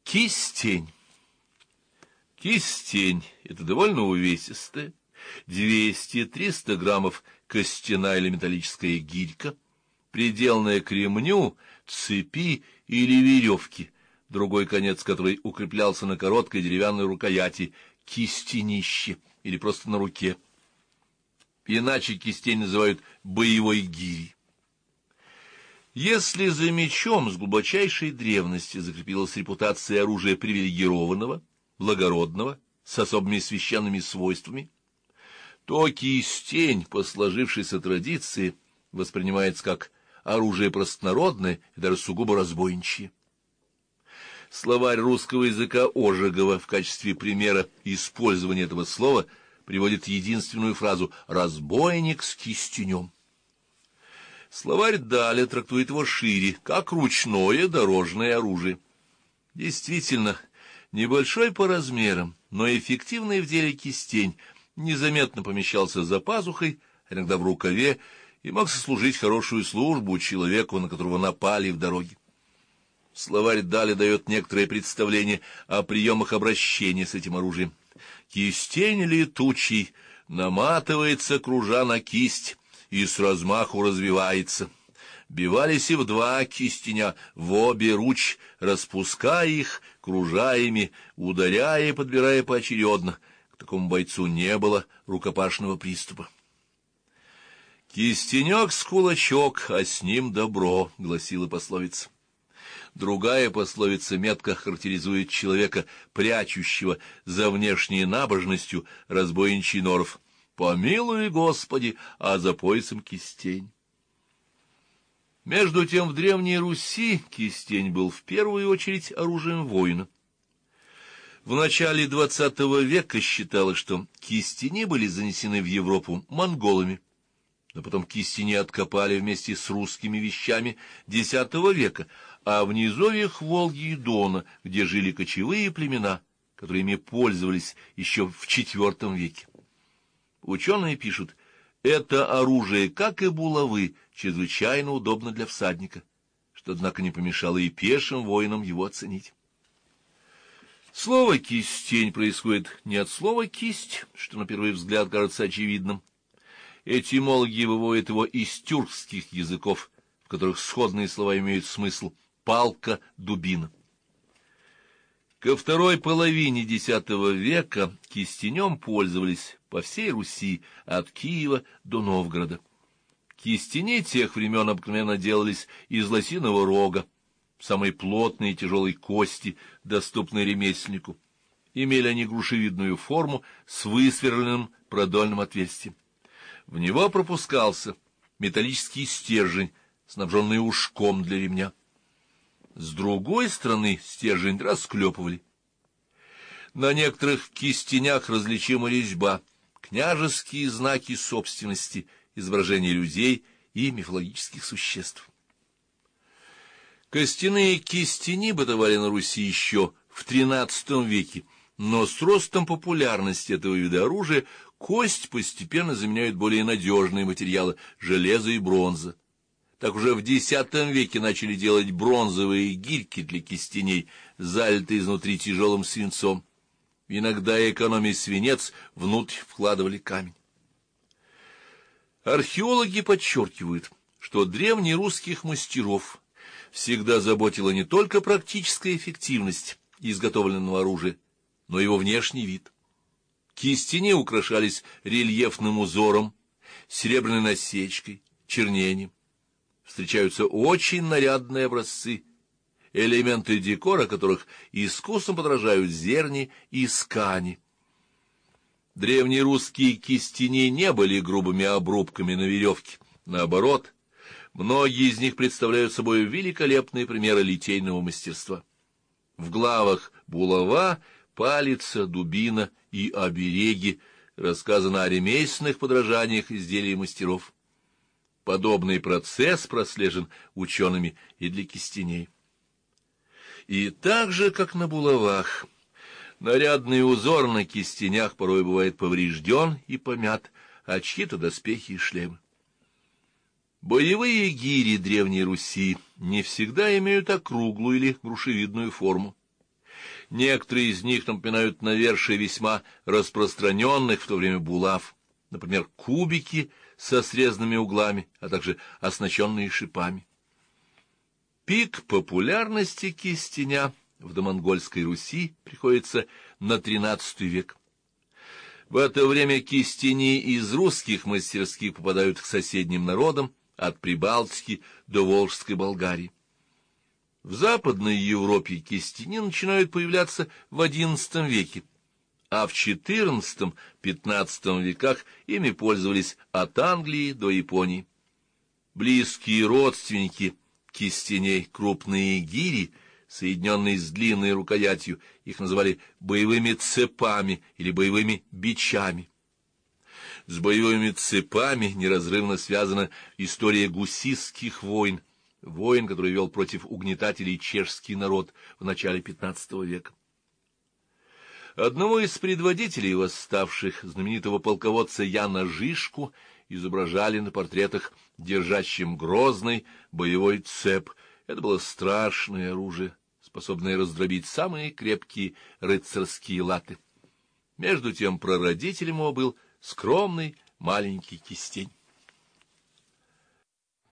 Кистень. Кистень — это довольно увесистая, 200-300 граммов костяная или металлическая гирька, приделанная к ремню, цепи или веревке, другой конец которой укреплялся на короткой деревянной рукояти, кистенище или просто на руке. Иначе кистень называют боевой гирей. Если за мечом с глубочайшей древности закрепилась репутация оружия привилегированного, благородного, с особыми священными свойствами, то кистень, по сложившейся традиции, воспринимается как оружие простонародное и даже сугубо разбойничье. Словарь русского языка Ожегова в качестве примера использования этого слова приводит единственную фразу «разбойник с кистенем». Словарь далее трактует его шире, как ручное дорожное оружие. Действительно, небольшой по размерам, но эффективный в деле кистень незаметно помещался за пазухой, иногда в рукаве, и мог сослужить хорошую службу человеку, на которого напали в дороге. Словарь далее дает некоторое представление о приемах обращения с этим оружием. Кистень летучий наматывается, кружа на кисть, и с размаху развивается. Бивались и в два кистеня, в обе руч, распуская их, кружа ими, ударяя и подбирая поочередно. К такому бойцу не было рукопашного приступа. «Кистенек с кулачок, а с ним добро», — гласила пословица. Другая пословица метко характеризует человека, прячущего за внешней набожностью разбойничий норов. «Помилуй, Господи, а за поясом кистень». Между тем в Древней Руси кистень был в первую очередь оружием воина. В начале XX века считалось, что кистени были занесены в Европу монголами, но потом кистени откопали вместе с русскими вещами X века, а в низовьях Волги и Дона, где жили кочевые племена, которыми пользовались еще в IV веке. Ученые пишут, это оружие, как и булавы, чрезвычайно удобно для всадника, что, однако, не помешало и пешим воинам его оценить. Слово «кистень» происходит не от слова «кисть», что на первый взгляд кажется очевидным. Этимологи выводят его из тюркских языков, в которых сходные слова имеют смысл «палка», «дубина». Ко второй половине X века кистенем пользовались по всей Руси, от Киева до Новгорода. Кистени тех времен обыкновенно делались из лосиного рога, самой плотной и тяжелой кости, доступной ремесленнику. Имели они грушевидную форму с высверленным продольным отверстием. В него пропускался металлический стержень, снабженный ушком для ремня. С другой стороны стержень расклепывали. На некоторых кистенях различима резьба, княжеские знаки собственности, изображения людей и мифологических существ. Костяные кистени бытовали на Руси еще в XIII веке, но с ростом популярности этого вида оружия кость постепенно заменяют более надежные материалы – железо и бронза. Так уже в X веке начали делать бронзовые гирьки для кистеней, залитые изнутри тяжелым свинцом. Иногда, экономя свинец, внутрь вкладывали камень. Археологи подчеркивают, что древнерусских мастеров всегда заботила не только практическая эффективность изготовленного оружия, но и его внешний вид. Кистени украшались рельефным узором, серебряной насечкой, чернением. Встречаются очень нарядные образцы, элементы декора которых искусно подражают зерни и скани. Древнерусские кистени не были грубыми обрубками на веревке. Наоборот, многие из них представляют собой великолепные примеры литейного мастерства. В главах «Булава», «Палица», «Дубина» и «Обереги» рассказано о ремесленных подражаниях изделий мастеров. Подобный процесс прослежен учеными и для кистеней. И так же, как на булавах, нарядный узор на кистенях порой бывает поврежден и помят, а чьи-то доспехи и шлемы. Боевые гири Древней Руси не всегда имеют округлую или грушевидную форму. Некоторые из них напоминают навершие весьма распространенных в то время булав, например, кубики со срезанными углами, а также оснащенные шипами. Пик популярности кистеня в домонгольской Руси приходится на XIII век. В это время кистени из русских мастерских попадают к соседним народам от Прибалтики до Волжской Болгарии. В Западной Европе кистени начинают появляться в XI веке, а в XIV-XV веках ими пользовались от Англии до Японии. Близкие родственники кистеней, крупные гири, соединенные с длинной рукоятью, их называли боевыми цепами или боевыми бичами. С боевыми цепами неразрывно связана история гусистских войн, войн, который вел против угнетателей чешский народ в начале XV века. Одного из предводителей восставших, знаменитого полководца Яна Жишку, изображали на портретах держащим грозный боевой цеп. Это было страшное оружие, способное раздробить самые крепкие рыцарские латы. Между тем прародителем его был скромный маленький кистень.